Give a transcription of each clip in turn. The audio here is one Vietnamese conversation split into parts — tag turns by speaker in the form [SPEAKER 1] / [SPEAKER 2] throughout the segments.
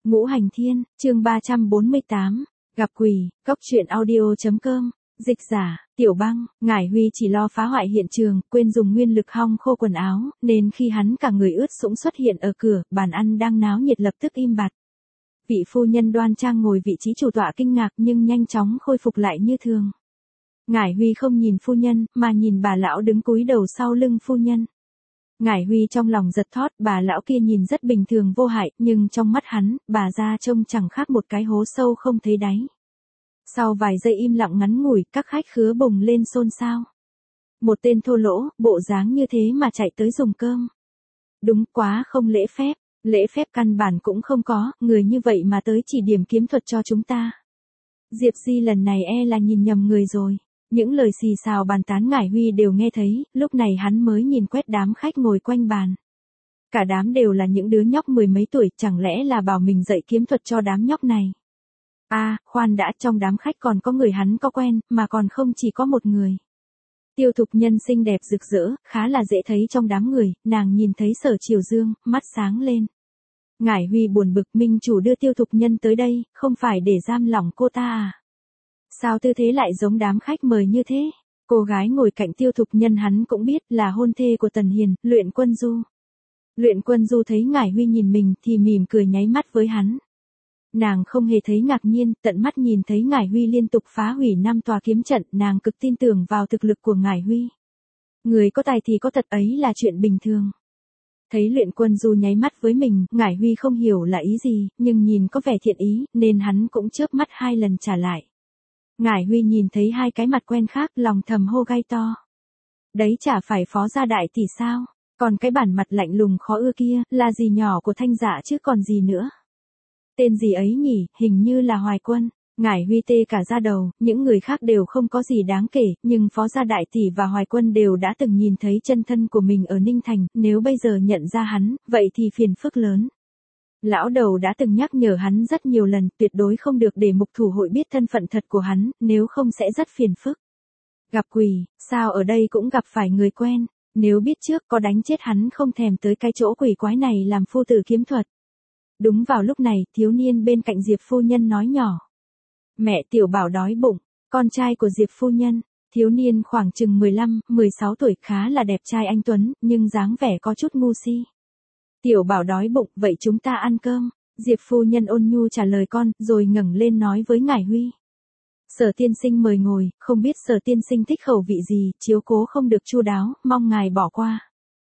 [SPEAKER 1] Ngũ Hành Thiên, chương 348, gặp quỷ, cốc truyện audio.com, dịch giả, Tiểu Băng, Ngải Huy chỉ lo phá hoại hiện trường, quên dùng nguyên lực hong khô quần áo, nên khi hắn cả người ướt sũng xuất hiện ở cửa, bàn ăn đang náo nhiệt lập tức im bặt. Vị phu nhân đoan trang ngồi vị trí chủ tọa kinh ngạc nhưng nhanh chóng khôi phục lại như thường. Ngải Huy không nhìn phu nhân, mà nhìn bà lão đứng cúi đầu sau lưng phu nhân. Ngải Huy trong lòng giật thót, bà lão kia nhìn rất bình thường vô hại, nhưng trong mắt hắn, bà già trông chẳng khác một cái hố sâu không thấy đáy. Sau vài giây im lặng ngắn ngủi, các khách khứa bùng lên xôn xao. Một tên thô lỗ, bộ dáng như thế mà chạy tới dùng cơm. Đúng quá không lễ phép căn bản cũng không có, người như vậy mà tới chỉ điểm kiếm thuật cho chúng ta. Diệp Di lần này là nhìn nhầm người rồi. Những lời xì xào bàn tán Ngải Huy đều nghe thấy, lúc này hắn mới nhìn quét đám khách ngồi quanh bàn. Cả đám đều là những đứa nhóc mười mấy tuổi, chẳng lẽ là bảo mình dạy kiếm thuật cho đám nhóc này. Khoan đã, trong đám khách còn có người hắn có quen, mà còn không chỉ có một người. Tiêu Thục Nhân xinh đẹp rực rỡ, khá là dễ thấy trong đám người, nàng nhìn thấy Sở Triều Dương, mắt sáng lên. Ngải Huy buồn bực, minh chủ đưa Tiêu Thục Nhân tới đây, không phải để giam lỏng cô ta à? Sao tư thế lại giống đám khách mời như thế? Cô gái ngồi cạnh Tiêu Thục Nhân hắn cũng biết là hôn thê của Tần Hiền, Luyện Quân Du. Luyện Quân Du thấy Ngải Huy nhìn mình thì mỉm cười nháy mắt với hắn. Nàng không hề thấy ngạc nhiên, tận mắt nhìn thấy Ngải Huy liên tục phá hủy 5 tòa kiếm trận, nàng cực tin tưởng vào thực lực của Ngải Huy. Người có tài thì có thật ấy là chuyện bình thường. Thấy Luyện Quân Du nháy mắt với mình, Ngải Huy không hiểu là ý gì, nhưng nhìn có vẻ thiện ý, nên hắn cũng chớp mắt 2 lần trả lại. Ngải Huy nhìn thấy 2 cái mặt quen khác, lòng thầm hô gai to. Đấy chả phải Phó gia đại tỷ sao? Còn cái bản mặt lạnh lùng khó ưa kia, là gì nhỏ của Thanh Dạ chứ còn gì nữa? Tên gì ấy nhỉ, hình như là Hoài Quân. Ngải Huy tê cả da đầu, những người khác đều không có gì đáng kể, nhưng Phó gia đại tỷ và Hoài Quân đều đã từng nhìn thấy chân thân của mình ở Ninh Thành, nếu bây giờ nhận ra hắn, vậy thì phiền phức lớn. Lão đầu đã từng nhắc nhở hắn rất nhiều lần, tuyệt đối không được để mục thủ hội biết thân phận thật của hắn, nếu không sẽ rất phiền phức. Gặp quỷ, sao ở đây cũng gặp phải người quen, nếu biết trước có đánh chết hắn không thèm tới cái chỗ quỷ quái này làm phu tử kiếm thuật. Đúng vào lúc này, thiếu niên bên cạnh Diệp phu nhân nói nhỏ. Mẹ Tiểu Bảo đói bụng, con trai của Diệp phu nhân, thiếu niên khoảng chừng 15, 16 tuổi khá là đẹp trai anh tuấn, nhưng dáng vẻ có chút ngu si. Tiểu Bảo đói bụng, vậy chúng ta ăn cơm. Diệp phu nhân ôn nhu trả lời con, rồi ngẩng lên nói với Ngải Huy. Sở tiên sinh mời ngồi, không biết Sở tiên sinh thích khẩu vị gì, chiếu cố không được chu đáo, mong ngài bỏ qua.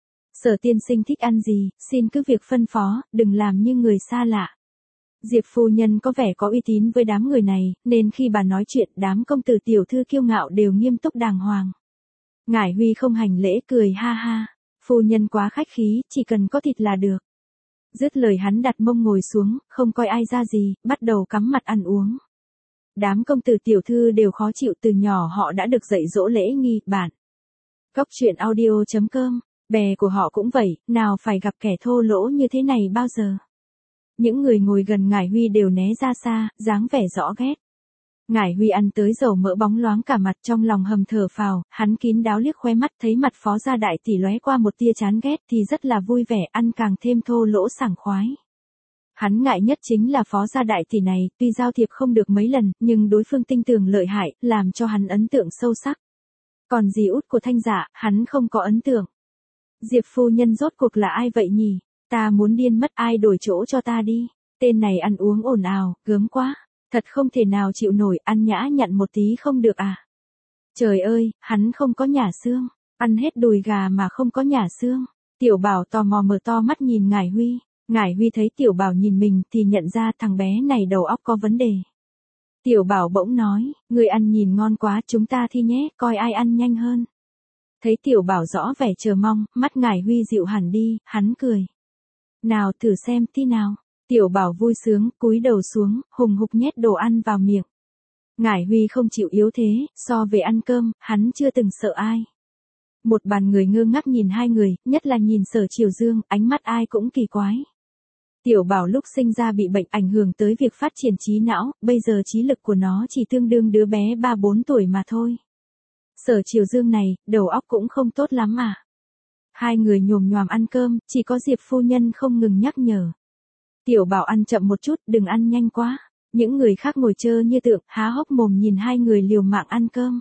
[SPEAKER 1] Sở tiên sinh thích ăn gì, xin cứ việc phân phó, đừng làm như người xa lạ. Diệp phu nhân có vẻ có uy tín với đám người này, nên khi bà nói chuyện, đám công tử tiểu thư kiêu ngạo đều nghiêm túc đàng hoàng. Ngải Huy không hành lễ cười ha ha. Phu nhân quá khách khí, chỉ cần có thịt là được. Dứt lời hắn đặt mông ngồi xuống, không coi ai ra gì, bắt đầu cắm mặt ăn uống. Đám công tử tiểu thư đều khó chịu, từ nhỏ họ đã được dạy dỗ lễ nghi, bản. Cốc truyện audio.com, bè của họ cũng vậy, nào phải gặp kẻ thô lỗ như thế này bao giờ. Những người ngồi gần Ngải Huy đều né ra xa, dáng vẻ rõ ghét. Ngải Huy ăn tới dầu mỡ bóng loáng cả mặt, trong lòng hầm thở phào, hắn kín đáo liếc khóe mắt thấy mặt Phó gia đại tỷ lóe qua một tia chán ghét thì rất là vui vẻ, ăn càng thêm thô lỗ sảng khoái. Hắn ngại nhất chính là Phó gia đại tỷ này, tuy giao thiệp không được mấy lần, nhưng đối phương tinh tường lợi hại, làm cho hắn ấn tượng sâu sắc. Còn dì út của Thanh Dạ, hắn không có ấn tượng. Diệp phu nhân rốt cuộc là ai vậy nhỉ? Ta muốn điên mất, ai đổi chỗ cho ta đi. Tên này ăn uống ồn ào, gớm quá. Thật không thể nào chịu nổi, ăn nhã nhặn một tí không được à? Trời ơi, hắn không có nhả xương, ăn hết đùi gà mà không có nhả xương. Tiểu Bảo tò mò mở to mắt nhìn Ngải Huy. Ngải Huy thấy Tiểu Bảo nhìn mình thì nhận ra thằng bé này đầu óc có vấn đề. Tiểu Bảo bỗng nói, người ăn nhìn ngon quá, chúng ta thi nhé, coi ai ăn nhanh hơn. Thấy Tiểu Bảo rõ vẻ chờ mong, mắt Ngải Huy dịu hẳn đi, hắn cười. Nào thử xem tí nào. Tiểu Bảo vui sướng, cúi đầu xuống, hùng hục nhét đồ ăn vào miệng. Ngải Huy không chịu yếu thế, so về ăn cơm, hắn chưa từng sợ ai. Một bàn người ngơ ngác nhìn hai người, nhất là nhìn Sở Triều Dương, ánh mắt ai cũng kỳ quái. Tiểu Bảo lúc sinh ra bị bệnh ảnh hưởng tới việc phát triển trí não, bây giờ trí lực của nó chỉ tương đương đứa bé 3-4 tuổi mà thôi. Sở Triều Dương này, đầu óc cũng không tốt lắm à. Hai người nhồm nhoàm ăn cơm, chỉ có Diệp phu nhân không ngừng nhắc nhở. Tiểu Bảo ăn chậm một chút, đừng ăn nhanh quá. Những người khác ngồi chơ như tượng, há hốc mồm nhìn hai người liều mạng ăn cơm.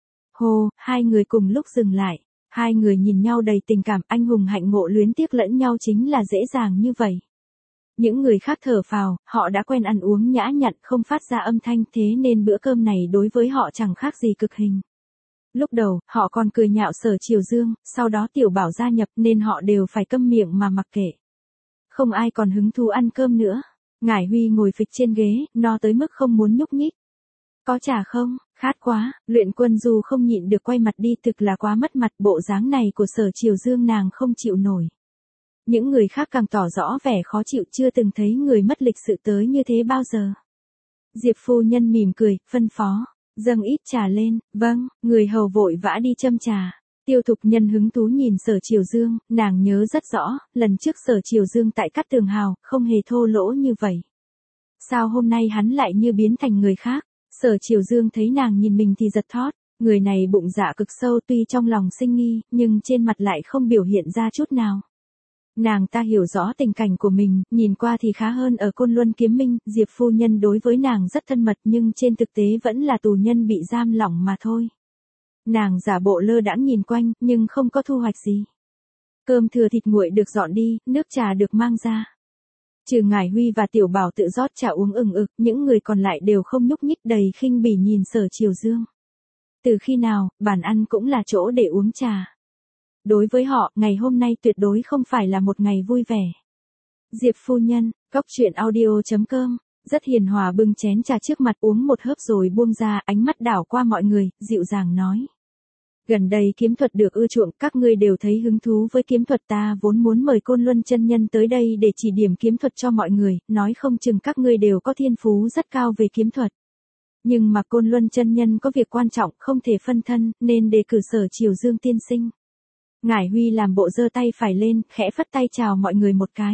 [SPEAKER 1] Hồ, hai người cùng lúc dừng lại. Hai người nhìn nhau đầy tình cảm, anh hùng hạnh ngộ luyến tiếc lẫn nhau chính là dễ dàng như vậy. Những người khác thở phào, họ đã quen ăn uống nhã nhặn không phát ra âm thanh, thế nên bữa cơm này đối với họ chẳng khác gì cực hình. Lúc đầu, họ còn cười nhạo Sở Triều Dương, sau đó Tiểu Bảo gia nhập nên họ đều phải câm miệng mà mặc kệ. Không ai còn hứng thú ăn cơm nữa. Ngải Huy ngồi phịch trên ghế, no tới mức không muốn nhúc nhích. Có trà không? Khát quá. Luyện Quân Du không nhịn được quay mặt đi, thực là quá mất mặt, bộ dáng này của Sở Triều Dương nàng không chịu nổi. Những người khác càng tỏ rõ vẻ khó chịu, chưa từng thấy người mất lịch sự tới như thế bao giờ. Diệp phu nhân mỉm cười, phân phó, dâng ít trà lên. Vâng, người hầu vội vã đi châm trà. Tiêu Thục Nhân hứng thú nhìn Sở Triều Dương, nàng nhớ rất rõ, lần trước Sở Triều Dương tại Cát Tường Hào, không hề thô lỗ như vậy. Sao hôm nay hắn lại như biến thành người khác? Sở Triều Dương thấy nàng nhìn mình thì giật thót, người này bụng dạ cực sâu, tuy trong lòng sinh nghi, nhưng trên mặt lại không biểu hiện ra chút nào. Nàng ta hiểu rõ tình cảnh của mình, nhìn qua thì khá hơn ở Côn Luân Kiếm Minh, Diệp phu nhân đối với nàng rất thân mật nhưng trên thực tế vẫn là tù nhân bị giam lỏng mà thôi. Nàng giả bộ lơ đãng nhìn quanh, nhưng không có thu hoạch gì. Cơm thừa thịt nguội được dọn đi, nước trà được mang ra. Trừ Ngải Huy và Tiểu Bảo tự rót trà uống ừng ực, những người còn lại đều không nhúc nhích, đầy khinh bỉ nhìn Sở Triều Dương. Từ khi nào, bàn ăn cũng là chỗ để uống trà. Đối với họ, ngày hôm nay tuyệt đối không phải là một ngày vui vẻ. Diệp phu nhân, goctruyện.audio.com, rất hiền hòa bưng chén trà trước mặt uống một hớp rồi buông ra, ánh mắt đảo qua mọi người, dịu dàng nói. Gần đây kiếm thuật được ưa chuộng, các ngươi đều thấy hứng thú với kiếm thuật, ta vốn muốn mời Côn Luân chân nhân tới đây để chỉ điểm kiếm thuật cho mọi người, nói không chừng các ngươi đều có thiên phú rất cao về kiếm thuật. Nhưng mà Côn Luân chân nhân có việc quan trọng không thể phân thân, nên đề cử Sở Triều Dương tiên sinh. Ngải Huy làm bộ giơ tay phải lên, khẽ phất tay chào mọi người một cái.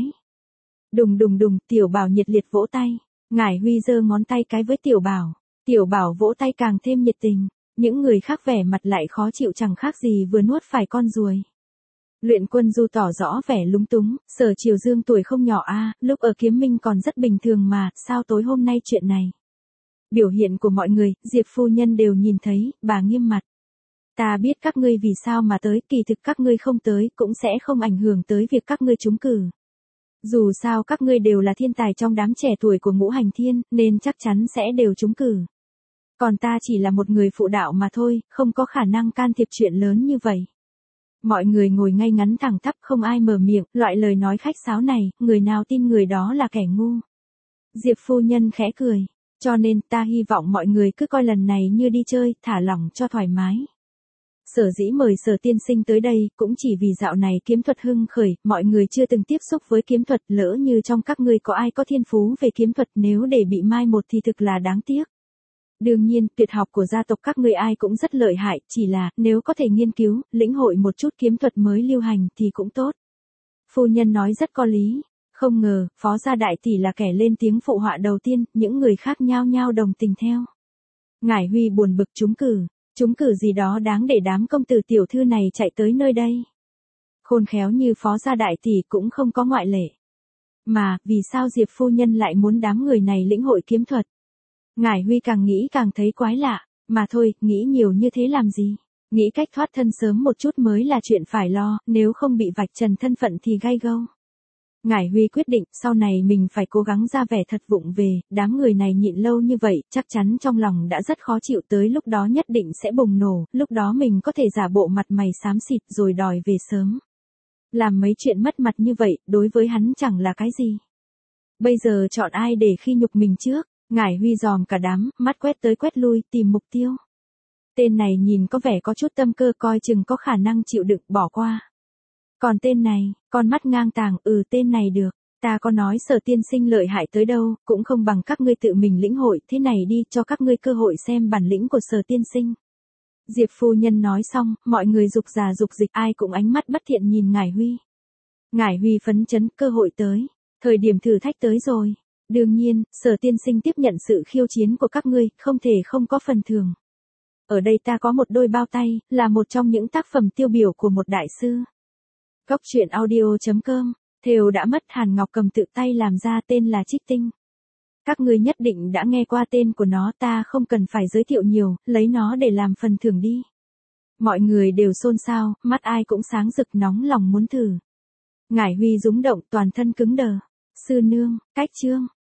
[SPEAKER 1] Đùng đùng đùng, Tiểu Bảo nhiệt liệt vỗ tay. Ngải Huy giơ ngón tay cái với Tiểu Bảo. Tiểu Bảo vỗ tay càng thêm nhiệt tình. Những người khác vẻ mặt lại khó chịu chẳng khác gì vừa nuốt phải con ruồi. Luyện Quân Du tỏ rõ vẻ lúng túng, Sở Triều Dương tuổi không nhỏ a, lúc ở Kiếm Minh còn rất bình thường mà, sao tối hôm nay chuyện này? Biểu hiện của mọi người, Diệp phu nhân đều nhìn thấy, bà nghiêm mặt. Ta biết các ngươi vì sao mà tới, kỳ thực các ngươi không tới cũng sẽ không ảnh hưởng tới việc các ngươi trúng cử. Dù sao các ngươi đều là thiên tài trong đám trẻ tuổi của Ngũ Hành Thiên, nên chắc chắn sẽ đều trúng cử. Còn ta chỉ là một người phụ đạo mà thôi, không có khả năng can thiệp chuyện lớn như vậy. Mọi người ngồi ngay ngắn thẳng tắp, không ai mở miệng, loại lời nói khách sáo này, người nào tin người đó là kẻ ngu. Diệp phu nhân khẽ cười, cho nên ta hy vọng mọi người cứ coi lần này như đi chơi, thả lỏng cho thoải mái. Sở dĩ mời Sở tiên sinh tới đây, cũng chỉ vì dạo này kiếm thuật hưng khởi, mọi người chưa từng tiếp xúc với kiếm thuật, lỡ như trong các ngươi có ai có thiên phú về kiếm thuật, nếu để bị mai một thì thực là đáng tiếc. Đương nhiên, tuyệt học của gia tộc các ngươi ai cũng rất lợi hại, chỉ là, nếu có thể nghiên cứu, lĩnh hội một chút kiếm thuật mới lưu hành thì cũng tốt. Phu nhân nói rất có lý. Không ngờ, Phó gia đại tỷ là kẻ lên tiếng phụ họa đầu tiên, những người khác nhao nhao đồng tình theo. Ngải Huy buồn bực, trúng cử gì đó đáng để đám công tử tiểu thư này chạy tới nơi đây. Khôn khéo như Phó gia đại tỷ cũng không có ngoại lệ. Mà, vì sao Diệp phu nhân lại muốn đám người này lĩnh hội kiếm thuật? Ngải Huy càng nghĩ càng thấy quái lạ, mà thôi, nghĩ nhiều như thế làm gì? Nghĩ cách thoát thân sớm một chút mới là chuyện phải lo, nếu không bị vạch trần thân phận thì gay gâu. Ngải Huy quyết định, sau này mình phải cố gắng ra vẻ thật vụng về, đám người này nhịn lâu như vậy, chắc chắn trong lòng đã rất khó chịu, tới lúc đó nhất định sẽ bùng nổ, lúc đó mình có thể giả bộ mặt mày xám xịt rồi đòi về sớm. Làm mấy chuyện mất mặt như vậy, đối với hắn chẳng là cái gì. Bây giờ chọn ai để khi nhục mình trước? Ngải Huy dòm cả đám, mắt quét tới quét lui, tìm mục tiêu. Tên này nhìn có vẻ có chút tâm cơ, coi chừng có khả năng chịu đựng, bỏ qua. Còn tên này, con mắt ngang tàng, tên này được. Ta có nói Sở tiên sinh lợi hại tới đâu, cũng không bằng các ngươi tự mình lĩnh hội, thế này đi, cho các ngươi cơ hội xem bản lĩnh của Sở tiên sinh. Diệp phu nhân nói xong, mọi người dục già dục dịch, ai cũng ánh mắt bất thiện nhìn Ngải Huy. Ngải Huy phấn chấn, cơ hội tới, thời điểm thử thách tới rồi. Đương nhiên, Sở tiên sinh tiếp nhận sự khiêu chiến của các ngươi, không thể không có phần thưởng. Ở đây ta có một đôi bao tay, là một trong những tác phẩm tiêu biểu của một đại sư. Goctruyện.audio.com, Thêu đã mất Hàn Ngọc Cầm tự tay làm ra, tên là Trích Tinh. Các ngươi nhất định đã nghe qua tên của nó, ta không cần phải giới thiệu nhiều, lấy nó để làm phần thưởng đi. Mọi người đều xôn xao, mắt ai cũng sáng rực nóng lòng muốn thử. Ngải Huy rúng động, toàn thân cứng đờ. Sư nương, cách chương.